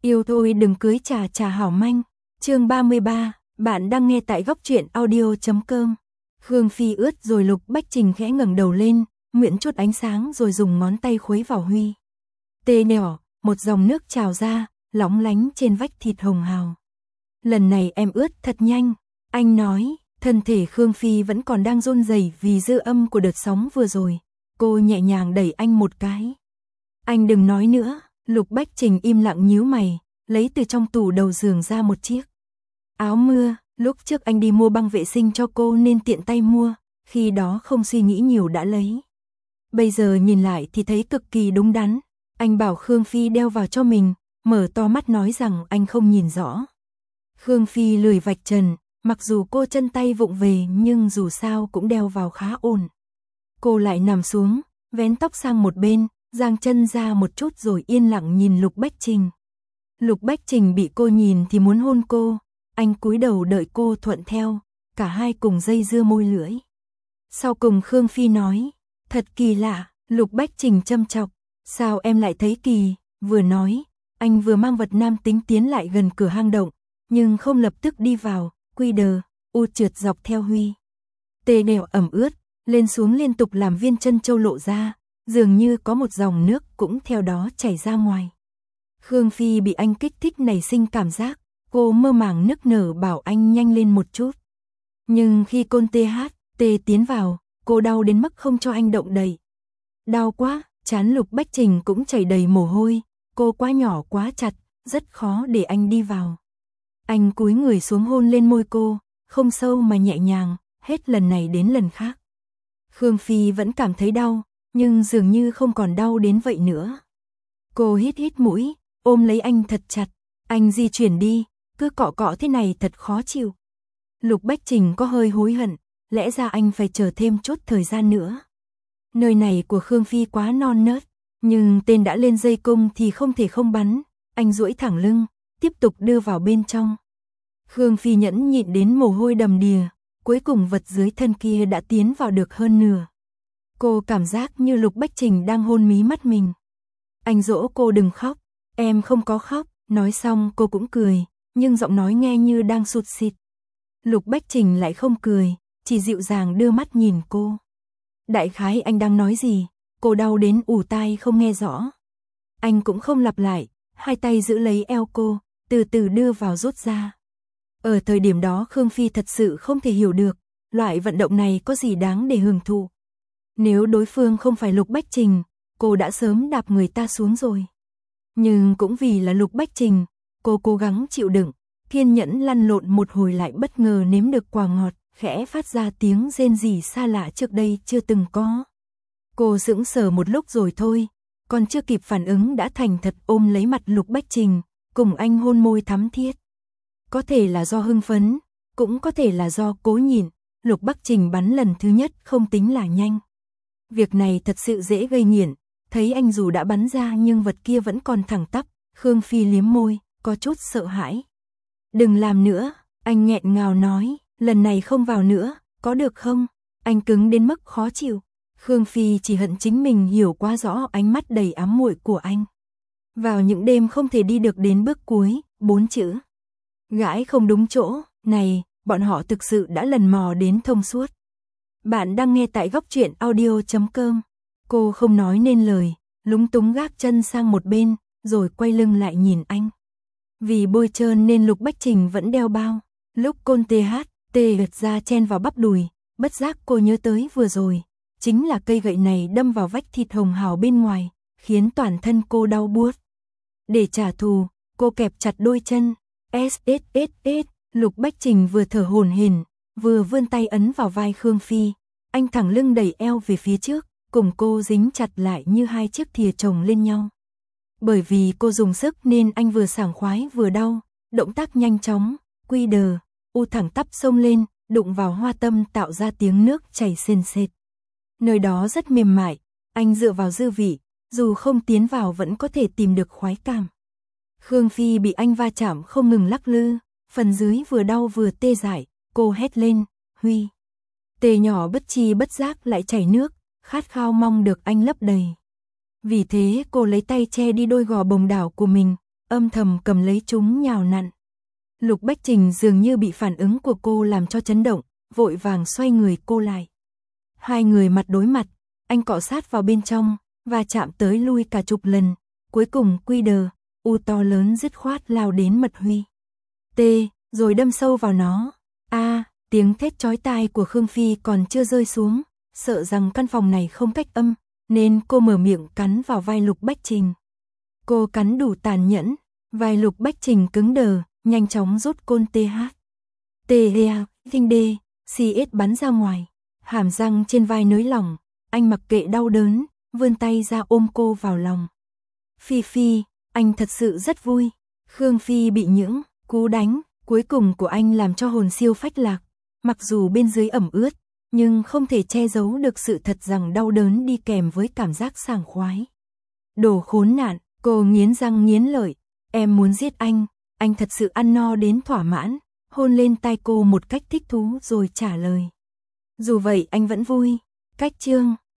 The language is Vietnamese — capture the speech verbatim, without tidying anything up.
Yêu thôi đừng cưới trà trà hảo manh. Chương ba mươi ba, bạn đang nghe tại góc truyện audio chấm com. Khương Phi ướt rồi Lục Bách Trình khẽ ngẩng đầu lên, nguyện chút ánh sáng rồi dùng ngón tay khuấy vào Huy. Tê nhỏ, một dòng nước trào ra, lóng lánh trên vách thịt hồng hào. Lần này em ướt thật nhanh, anh nói, thân thể Khương Phi vẫn còn đang run rẩy vì dư âm của đợt sóng vừa rồi. Cô nhẹ nhàng đẩy anh một cái. Anh đừng nói nữa. Lục Bách Trình im lặng nhíu mày, lấy từ trong tủ đầu giường ra một chiếc áo mưa, lúc trước anh đi mua băng vệ sinh cho cô nên tiện tay mua, khi đó không suy nghĩ nhiều đã lấy. Bây giờ nhìn lại thì thấy cực kỳ đúng đắn, anh bảo Khương Phi đeo vào cho mình, mở to mắt nói rằng anh không nhìn rõ. Khương Phi lười vạch trần, mặc dù cô chân tay vụng về nhưng dù sao cũng đeo vào khá ổn. Cô lại nằm xuống, vén tóc sang một bên, giang chân ra một chút rồi yên lặng nhìn Lục Bách Trình. Lục Bách Trình bị cô nhìn thì muốn hôn cô, anh cúi đầu đợi cô thuận theo, cả hai cùng dây dưa môi lưỡi. Sau cùng Khương Phi nói, thật kỳ lạ. Lục Bách Trình châm chọc, sao em lại thấy kỳ? Vừa nói, anh vừa mang vật nam tính tiến lại gần cửa hang động, nhưng không lập tức đi vào, quy đờ, u trượt dọc theo Huy. Tê đèo ẩm ướt, lên xuống liên tục làm viên chân châu lộ ra, dường như có một dòng nước cũng theo đó chảy ra ngoài. Khương Phi bị anh kích thích nảy sinh cảm giác, cô mơ màng nức nở bảo anh nhanh lên một chút. Nhưng khi côn tê hát, tê tiến vào, cô đau đến mức không cho anh động đậy. Đau quá, trán Lục Bách Trình cũng chảy đầy mồ hôi, cô quá nhỏ quá chặt, rất khó để anh đi vào. Anh cúi người xuống hôn lên môi cô, không sâu mà nhẹ nhàng, hết lần này đến lần khác. Khương Phi vẫn cảm thấy đau, nhưng dường như không còn đau đến vậy nữa. Cô hít hít mũi, ôm lấy anh thật chặt, anh di chuyển đi, cứ cọ cọ thế này thật khó chịu. Lục Bách Trình có hơi hối hận, lẽ ra anh phải chờ thêm chút thời gian nữa. Nơi này của Khương Phi quá non nớt, nhưng tên đã lên dây cung thì không thể không bắn, anh duỗi thẳng lưng, tiếp tục đưa vào bên trong. Khương Phi nhẫn nhịn đến mồ hôi đầm đìa, cuối cùng vật dưới thân kia đã tiến vào được hơn nửa. Cô cảm giác như Lục Bách Trình đang hôn mí mắt mình. Anh dỗ cô đừng khóc, em không có khóc, nói xong cô cũng cười, nhưng giọng nói nghe như đang sụt sịt. Lục Bách Trình lại không cười, chỉ dịu dàng đưa mắt nhìn cô. Đại khái anh đang nói gì, cô đau đến ù tai không nghe rõ. Anh cũng không lặp lại, hai tay giữ lấy eo cô, từ từ đưa vào rút ra. Ở thời điểm đó Khương Phi thật sự không thể hiểu được, loại vận động này có gì đáng để hưởng thụ. Nếu đối phương không phải Lục Bách Trình, cô đã sớm đạp người ta xuống rồi. Nhưng cũng vì là Lục Bách Trình, cô cố gắng chịu đựng, kiên nhẫn lăn lộn một hồi lại bất ngờ nếm được quả ngọt, khẽ phát ra tiếng rên rỉ xa lạ trước đây chưa từng có. Cô sững sờ một lúc rồi thôi, còn chưa kịp phản ứng đã thành thật ôm lấy mặt Lục Bách Trình, cùng anh hôn môi thắm thiết. Có thể là do hưng phấn, cũng có thể là do cố nhịn, Lục Bách Trình bắn lần thứ nhất không tính là nhanh. Việc này thật sự dễ gây nghiện, thấy anh dù đã bắn ra nhưng vật kia vẫn còn thẳng tắp, Khương Phi liếm môi, có chút sợ hãi. Đừng làm nữa, anh nghẹn ngào nói, lần này không vào nữa, có được không? Anh cứng đến mức khó chịu. Khương Phi chỉ hận chính mình hiểu quá rõ ánh mắt đầy ám muội của anh. Vào những đêm không thể đi được đến bước cuối, bốn chữ. Gãi không đúng chỗ, này, bọn họ thực sự đã lần mò đến thông suốt. Bạn đang nghe tại góc truyện audio chấm com. Cô không nói nên lời, lúng túng gác chân sang một bên, rồi quay lưng lại nhìn anh. Vì bôi trơn nên Lục Bách Trình vẫn đeo bao. Lúc côn tê hát, tê gật ra chen vào bắp đùi, bất giác cô nhớ tới vừa rồi. Chính là cây gậy này đâm vào vách thịt hồng hào bên ngoài, khiến toàn thân cô đau buốt. Để trả thù, cô kẹp chặt đôi chân. ét ét ét ét, Lục Bách Trình vừa thở hổn hển, vừa vươn tay ấn vào vai Khương Phi. Anh thẳng lưng đẩy eo về phía trước, cùng cô dính chặt lại như hai chiếc thìa chồng lên nhau. Bởi vì cô dùng sức nên anh vừa sảng khoái vừa đau, động tác nhanh chóng, quy đờ, u thẳng tắp xông lên, đụng vào hoa tâm tạo ra tiếng nước chảy sền sệt. Nơi đó rất mềm mại, anh dựa vào dư vị, dù không tiến vào vẫn có thể tìm được khoái cảm. Khương Phi bị anh va chạm không ngừng lắc lư, phần dưới vừa đau vừa tê dại, cô hét lên, Huy. Tê nhỏ bất chi bất giác lại chảy nước, khát khao mong được anh lấp đầy. Vì thế cô lấy tay che đi đôi gò bồng đảo của mình, âm thầm cầm lấy chúng nhào nặn. Lục Bách Trình dường như bị phản ứng của cô làm cho chấn động, vội vàng xoay người cô lại. Hai người mặt đối mặt, anh cọ sát vào bên trong, và chạm tới lui cả chục lần, cuối cùng quy đờ, u to lớn dứt khoát lao đến Mật Huy. T, rồi đâm sâu vào nó. A, tiếng thét chói tai của Khương Phi còn chưa rơi xuống, sợ rằng căn phòng này không cách âm, nên cô mở miệng cắn vào vai Lục Bách Trình. Cô cắn đủ tàn nhẫn, vai Lục Bách Trình cứng đờ, nhanh chóng rút côn tê hát. tê e, kinh đê, xê ét bắn ra ngoài, hàm răng trên vai nới lỏng, anh mặc kệ đau đớn, vươn tay ra ôm cô vào lòng. Phi Phi, anh thật sự rất vui. Khương Phi bị những cú đánh cuối cùng của anh làm cho hồn siêu phách lạc, mặc dù bên dưới ẩm ướt, nhưng không thể che giấu được sự thật rằng đau đớn đi kèm với cảm giác sảng khoái. Đồ khốn nạn, cô nghiến răng nghiến lợi, em muốn giết anh, anh thật sự ăn no đến thỏa mãn, hôn lên tai cô một cách thích thú rồi trả lời. Dù vậy anh vẫn vui. Cách chương